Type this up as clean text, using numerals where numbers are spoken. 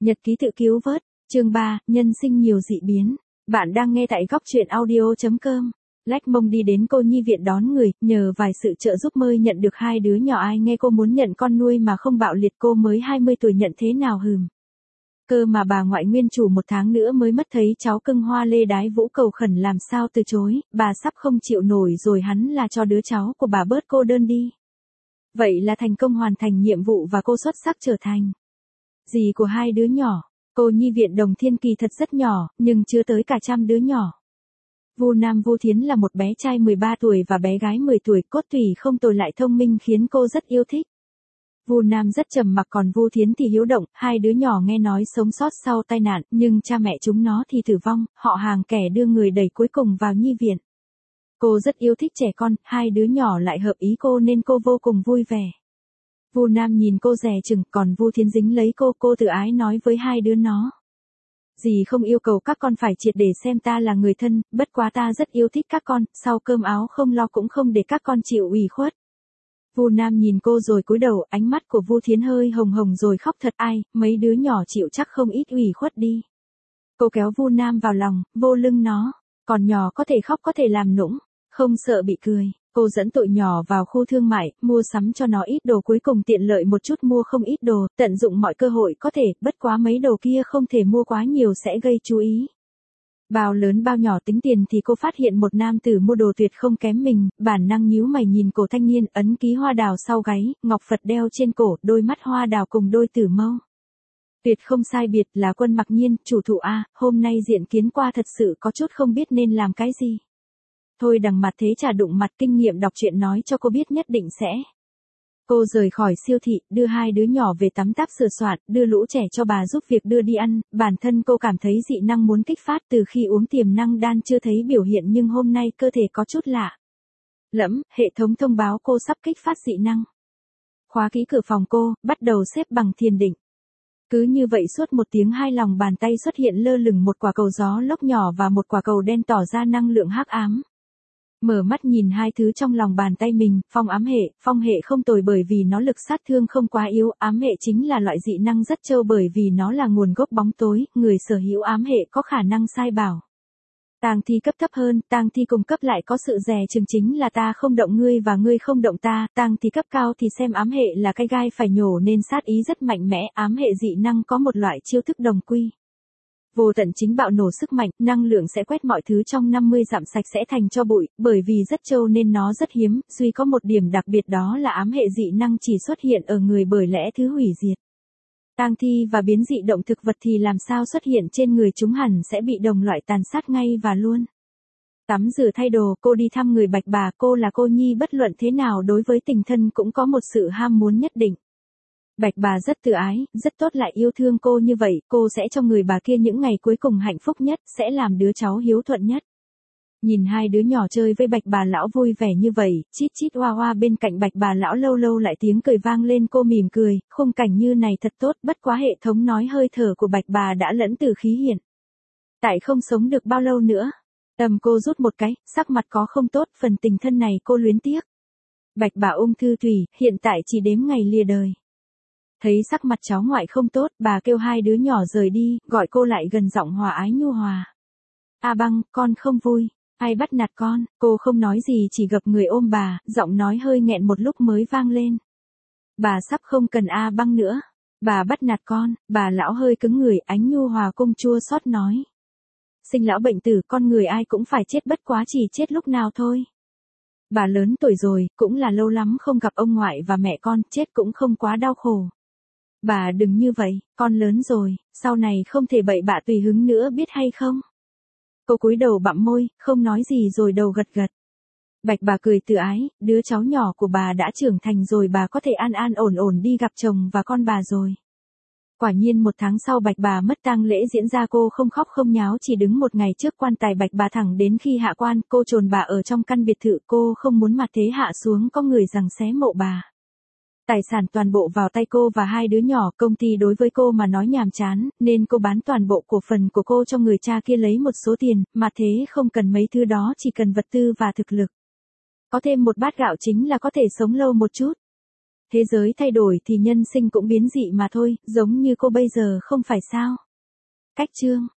Nhật ký tự cứu vớt, chương 3, nhân sinh nhiều dị biến. Bạn đang nghe tại góc truyện audio.com. Lách mông đi đến cô nhi viện đón người, nhờ vài sự trợ giúp mới nhận được hai đứa nhỏ. Ai nghe cô muốn nhận con nuôi mà không bạo liệt, cô mới 20 tuổi nhận thế nào hừm. Cơ mà bà ngoại nguyên chủ 1 tháng nữa mới mất, thấy cháu cưng Hoa Lê Đái Vũ cầu khẩn làm sao từ chối, bà sắp không chịu nổi rồi, hắn là cho đứa cháu của bà bớt cô đơn đi. Vậy là thành công hoàn thành nhiệm vụ và cô xuất sắc trở thành dì của hai đứa nhỏ. Cô nhi viện Đồng Thiên kỳ thật rất nhỏ, nhưng chưa tới cả 100 đứa nhỏ. Vu Nam Vu Thiến là một bé trai 13 tuổi và bé gái 10 tuổi, cốt tủy không tồi lại thông minh khiến cô rất yêu thích. Vu Nam rất trầm mặc, còn Vu Thiến thì hiếu động. Hai đứa nhỏ nghe nói sống sót sau tai nạn, nhưng cha mẹ chúng nó thì tử vong, họ hàng kẻ đưa người đẩy cuối cùng vào nhi viện. Cô rất yêu thích trẻ con, hai đứa nhỏ lại hợp ý cô nên cô vô cùng vui vẻ. Vu Nam nhìn cô dè chừng, còn Vu Thiến dính lấy cô tự ái nói với hai đứa nó. Dì không yêu cầu các con phải triệt để xem ta là người thân, bất quá ta rất yêu thích các con, sau cơm áo không lo cũng không để các con chịu ủy khuất. Vu Nam nhìn cô rồi cúi đầu, ánh mắt của Vu Thiến hơi hồng hồng rồi khóc thật. Ai, mấy đứa nhỏ chịu chắc không ít ủy khuất đi. Cô kéo Vu Nam vào lòng, vô lưng nó, còn nhỏ có thể khóc có thể làm nũng, không sợ bị cười. Cô dẫn tụi nhỏ vào khu thương mại, mua sắm cho nó ít đồ, cuối cùng tiện lợi một chút mua không ít đồ, tận dụng mọi cơ hội có thể, bất quá mấy đồ kia không thể mua quá nhiều sẽ gây chú ý. Bao lớn bao nhỏ tính tiền thì cô phát hiện một nam tử mua đồ tuyệt không kém mình, bản năng nhíu mày nhìn cổ thanh niên, ấn ký hoa đào sau gáy, ngọc Phật đeo trên cổ, đôi mắt hoa đào cùng đôi tử mâu. Tuyệt không sai biệt là Quân Mặc Nhiên, chủ thụ A, hôm nay diện kiến qua thật sự có chút không biết nên làm cái gì. Thôi đằng mặt thế chả đụng mặt, kinh nghiệm đọc truyện nói cho cô biết nhất định sẽ. Cô rời khỏi siêu thị, đưa hai đứa nhỏ về tắm táp sửa soạn, đưa lũ trẻ cho bà giúp việc đưa đi ăn. Bản thân cô cảm thấy dị năng muốn kích phát, từ khi uống tiềm năng đan chưa thấy biểu hiện nhưng hôm nay cơ thể có chút lạ lẫm, hệ thống thông báo cô sắp kích phát dị năng. Khóa kỹ cửa phòng cô, bắt đầu xếp bằng thiền định. Cứ như vậy suốt 1 tiếng, hai lòng bàn tay xuất hiện lơ lửng một quả cầu gió lốc nhỏ và một quả cầu đen tỏ ra năng lượng hắc ám. Mở mắt nhìn hai thứ trong lòng bàn tay mình, phong hệ không tồi bởi vì nó lực sát thương không quá yếu, ám hệ chính là loại dị năng rất trâu bởi vì nó là nguồn gốc bóng tối, người sở hữu ám hệ có khả năng sai bảo. Tang thi cấp thấp hơn, tang thi cùng cấp lại có sự dè chừng, chính là ta không động ngươi và ngươi không động ta, tang thi cấp cao thì xem ám hệ là cái gai phải nhổ nên sát ý rất mạnh mẽ, ám hệ dị năng có một loại chiêu thức đồng quy. Vô tận chính bạo nổ sức mạnh, năng lượng sẽ quét mọi thứ trong 50 dặm sạch sẽ thành tro bụi, bởi vì rất trâu nên nó rất hiếm, duy có một điểm đặc biệt đó là ám hệ dị năng chỉ xuất hiện ở người bởi lẽ thứ hủy diệt. Tang thi và biến dị động thực vật thì làm sao xuất hiện trên người, chúng hẳn sẽ bị đồng loại tàn sát ngay và luôn. Tắm rửa thay đồ, cô đi thăm người Bạch Bà, cô là cô nhi bất luận thế nào đối với tình thân cũng có một sự ham muốn nhất định. Bạch Bà rất tự ái, rất tốt lại yêu thương cô như vậy, cô sẽ cho người bà kia những ngày cuối cùng hạnh phúc nhất, sẽ làm đứa cháu hiếu thuận nhất. Nhìn hai đứa nhỏ chơi với Bạch Bà lão vui vẻ như vậy, chít chít hoa hoa bên cạnh Bạch Bà lão lâu lâu lại tiếng cười vang lên, cô mỉm cười, khung cảnh như này thật tốt, bất quá hệ thống nói hơi thở của Bạch Bà đã lẫn từ khí hiện tại không sống được bao lâu nữa. Cô rút một cái, sắc mặt có không tốt, phần tình thân này cô luyến tiếc. Bạch Bà ung thư thủy, hiện tại chỉ đếm ngày lìa đời. Thấy sắc mặt cháu ngoại không tốt, bà kêu hai đứa nhỏ rời đi, gọi cô lại gần, giọng hòa ái nhu hòa. A Băng, con không vui, ai bắt nạt con? Cô không nói gì, chỉ gập người ôm bà, giọng nói hơi nghẹn một lúc mới vang lên. Bà sắp không cần A Băng nữa. Bà bắt nạt con, bà lão hơi cứng người, ánh nhu hòa cung chua xót nói. Sinh lão bệnh tử, con người ai cũng phải chết, bất quá chỉ chết lúc nào thôi. Bà lớn tuổi rồi, cũng là lâu lắm không gặp ông ngoại và mẹ con, chết cũng không quá đau khổ. Bà đừng như vậy, con lớn rồi, sau này không thể bậy bạ tùy hứng nữa biết hay không? Cô cúi đầu bặm môi, không nói gì rồi đầu gật gật. Bạch Bà cười tự ái, đứa cháu nhỏ của bà đã trưởng thành rồi, bà có thể an an ổn ổn đi gặp chồng và con bà rồi. Quả nhiên 1 tháng sau Bạch Bà mất, tang lễ diễn ra, cô không khóc không nháo, chỉ đứng 1 ngày trước quan tài Bạch Bà thẳng đến khi hạ quan, cô chôn bà ở trong căn biệt thự, cô không muốn mặt thế hạ xuống có người giằng xé mộ bà. Tài sản toàn bộ vào tay cô và hai đứa nhỏ, công ty đối với cô mà nói nhàm chán, nên cô bán toàn bộ cổ phần của cô cho người cha kia lấy một số tiền, mà thế không cần mấy thứ đó, chỉ cần vật tư và thực lực. Có thêm một bát gạo chính là có thể sống lâu một chút. Thế giới thay đổi thì nhân sinh cũng biến dị mà thôi, giống như cô bây giờ không phải sao? Cách chương